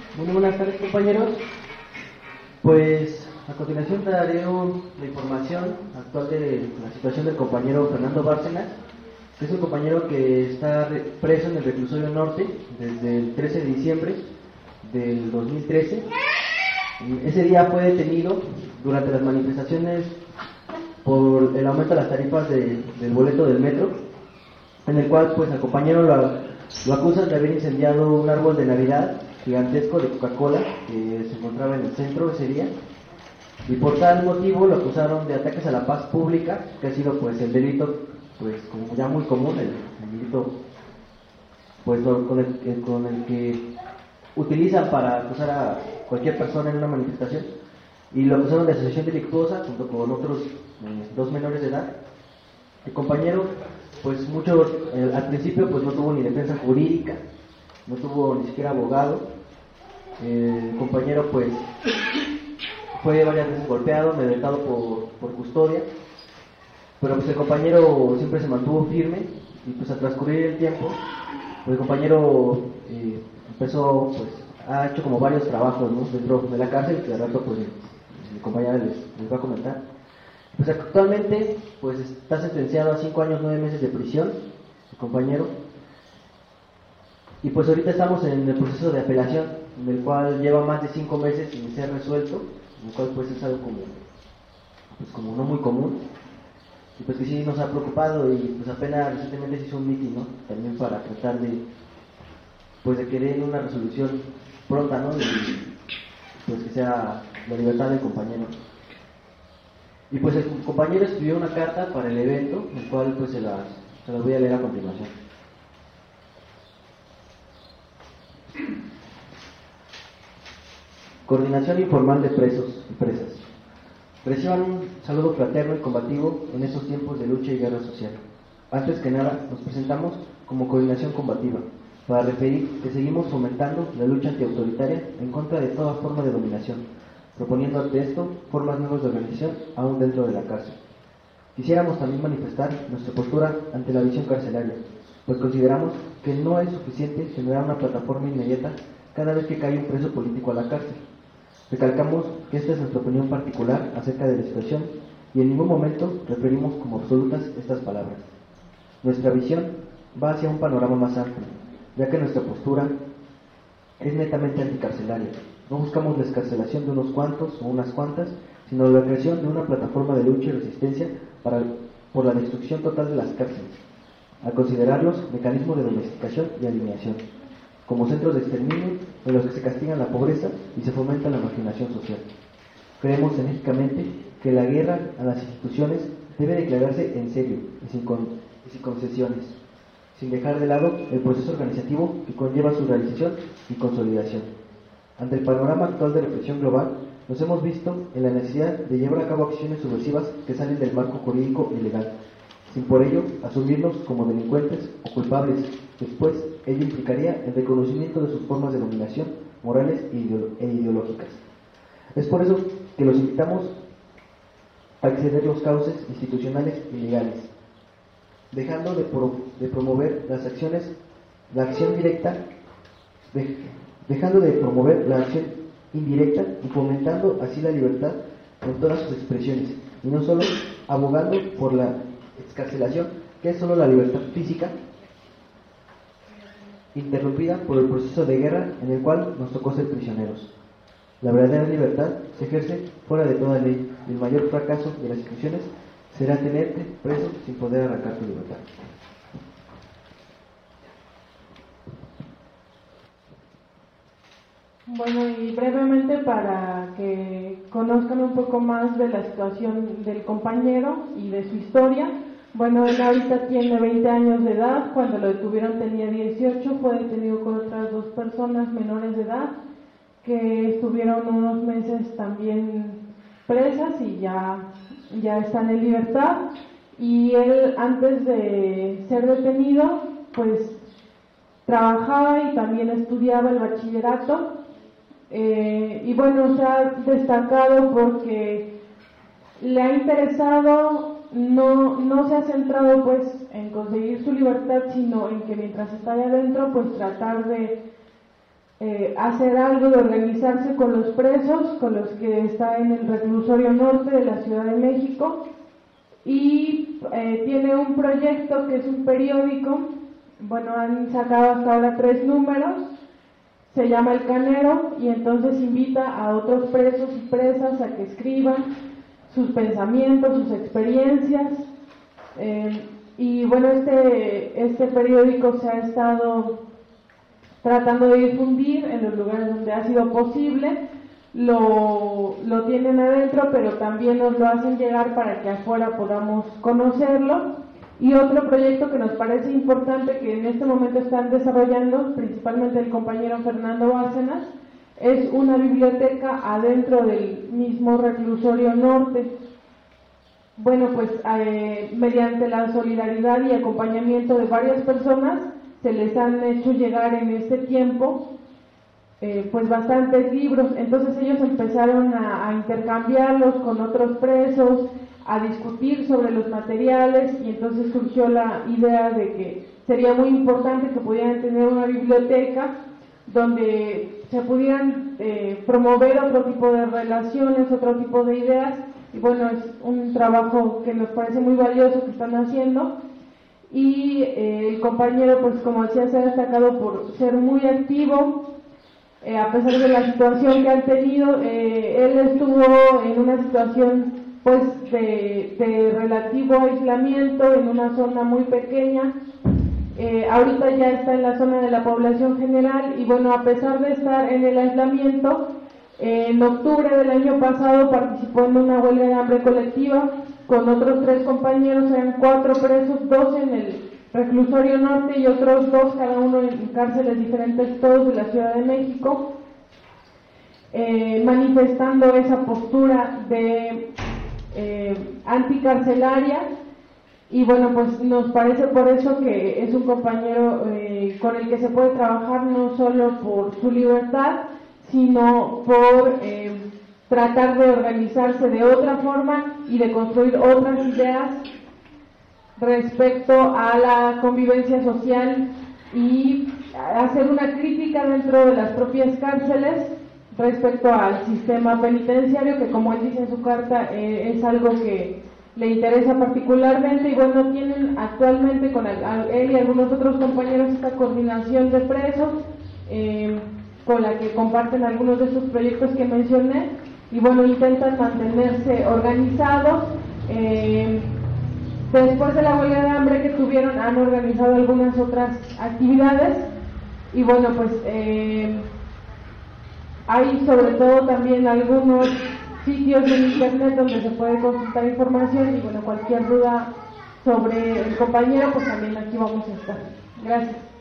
Muy buenas tardes, compañeros. Pues a continuación daré la información actual de la situación del compañero Fernando Bárcenas, que es un compañero que está preso en el reclusorio norte desde el 13 de diciembre del 2013. Ese día fue detenido durante las manifestaciones por el aumento de las tarifas del boleto del metro, en el cual pues al compañero lo acusan de haber incendiado un árbol de Navidad gigantesco de Coca-Cola que se encontraba en el centro ese día, y por tal motivo lo acusaron de ataques a la paz pública, que ha sido pues el delito pues como ya muy común, el delito pues con el que utilizan para acusar a cualquier persona en una manifestación, y lo acusaron de asociación delictuosa junto con otros dos menores de edad. El compañero pues al principio pues no tuvo ni defensa jurídica, no tuvo ni siquiera abogado. El compañero pues fue varias veces golpeado, amedrentado por custodia, pero pues el compañero siempre se mantuvo firme, y pues al transcurrir el tiempo pues el compañero empezó, pues ha hecho como varios trabajos, ¿no?, dentro de la cárcel, que al rato pues mi compañera les va a comentar. Pues actualmente pues está sentenciado a 5 años 9 meses de prisión el compañero, y pues ahorita estamos en el proceso de apelación, en el cual lleva más de 5 meses sin ser resuelto, en el cual pues es algo como no muy común, y pues que sí nos ha preocupado, y pues apenas recientemente se hizo un meeting, ¿no?, también para tratar de que den una resolución pronta, ¿no?, y pues que sea la libertad del compañero. Y pues el compañero escribió una carta para el evento, el cual pues se las voy a leer a continuación. Coordinación informal de presos y presas. Reciban un saludo fraterno y combativo en estos tiempos de lucha y guerra social. Antes que nada, nos presentamos como Coordinación Combativa, para referir que seguimos fomentando la lucha antiautoritaria en contra de toda forma de dominación, proponiendo ante esto formas nuevas de organización aún dentro de la cárcel. Quisiéramos también manifestar nuestra postura ante la visión carcelaria, pues consideramos que no es suficiente generar una plataforma inmediata cada vez que cae un preso político a la cárcel. Recalcamos que esta es nuestra opinión particular acerca de la situación, y en ningún momento referimos como absolutas estas palabras. Nuestra visión va hacia un panorama más amplio, ya que nuestra postura es netamente anticarcelaria. No buscamos la excarcelación de unos cuantos o unas cuantas, sino la creación de una plataforma de lucha y resistencia por la destrucción total de las cárceles, al considerarlos mecanismos de domesticación y alineación, como centros de exterminio en los que se castiga la pobreza y se fomenta la marginación social. Creemos enérgicamente que la guerra a las instituciones debe declararse en serio y sin concesiones, sin dejar de lado el proceso organizativo que conlleva su realización y consolidación. Ante el panorama actual de represión global, nos hemos visto en la necesidad de llevar a cabo acciones subversivas que salen del marco jurídico y legal, sin por ello asumirnos como delincuentes o culpables. Después, ello implicaría el reconocimiento de sus formas de dominación morales e ideológicas. Es por eso que los invitamos a exceder los cauces institucionales y legales, dejando de promover la acción indirecta, y fomentando así la libertad en todas sus expresiones, y no solo abogando por la excarcelación, que es solo la libertad física interrumpida por el proceso de guerra en el cual nos tocó ser prisioneros. La verdadera libertad se ejerce fuera de toda ley, y el mayor fracaso de las instituciones será tenerte preso sin poder arrancar tu libertad. Bueno, y brevemente para que conozcan un poco más de la situación del compañero y de su historia. Bueno, él ahorita tiene 20 años de edad, cuando lo detuvieron tenía 18, fue detenido con otras 2 personas menores de edad que estuvieron unos meses también presas y ya están en libertad. Y él, antes de ser detenido, pues trabajaba y también estudiaba el bachillerato. Y bueno, se ha destacado porque le ha interesado, no se ha centrado pues en conseguir su libertad, sino en que mientras está ahí adentro pues tratar hacer algo de organizarse con los presos, con los que está en el reclusorio norte de la Ciudad de México, y tiene un proyecto que es un periódico. Bueno, han sacado hasta ahora 3 números, se llama El Canero, y entonces invita a otros presos y presas a que escriban sus pensamientos, sus experiencias, y bueno, este periódico se ha estado tratando de difundir en los lugares donde ha sido posible. Lo tienen adentro, pero también nos lo hacen llegar para que afuera podamos conocerlo. Y otro proyecto que nos parece importante, que en este momento están desarrollando, principalmente el compañero Fernando Bárcenas, es una biblioteca adentro del mismo reclusorio norte. Bueno, pues mediante la solidaridad y acompañamiento de varias personas, se les han hecho llegar en este tiempo pues bastantes libros. Entonces ellos empezaron a intercambiarlos con otros presos, a discutir sobre los materiales, y entonces surgió la idea de que sería muy importante que pudieran tener una biblioteca donde se pudieran promover otro tipo de relaciones, otro tipo de ideas. Y bueno, es un trabajo que nos parece muy valioso que están haciendo. Y el compañero, pues como decía, se ha destacado por ser muy activo, a pesar de la situación que han tenido. Él estuvo en una situación pues de relativo aislamiento en una zona muy pequeña. Ahorita ya está en la zona de la población general, y bueno, a pesar de estar en el aislamiento, en octubre del año pasado participó en una huelga de hambre colectiva con otros 3 compañeros. Eran 4 presos, 2 en el reclusorio norte y otros 2 cada uno en cárceles diferentes, todos de la Ciudad de México, manifestando esa postura de anticarcelaria. Y bueno, pues nos parece por eso que es un compañero con el que se puede trabajar, no solo por su libertad, sino por tratar de organizarse de otra forma y de construir otras ideas respecto a la convivencia social, y hacer una crítica dentro de las propias cárceles respecto al sistema penitenciario, que como él dice en su carta, es algo que le interesa particularmente. Y bueno, tienen actualmente con él y algunos otros compañeros esta coordinación de presos, con la que comparten algunos de estos proyectos que mencioné, y bueno, intentan mantenerse organizados. Después de la huelga de hambre que tuvieron, han organizado algunas otras actividades, y bueno, pues hay sobre todo también algunos sitios en internet donde se puede consultar información, y bueno, cualquier duda sobre el compañero, pues también aquí vamos a estar. Gracias.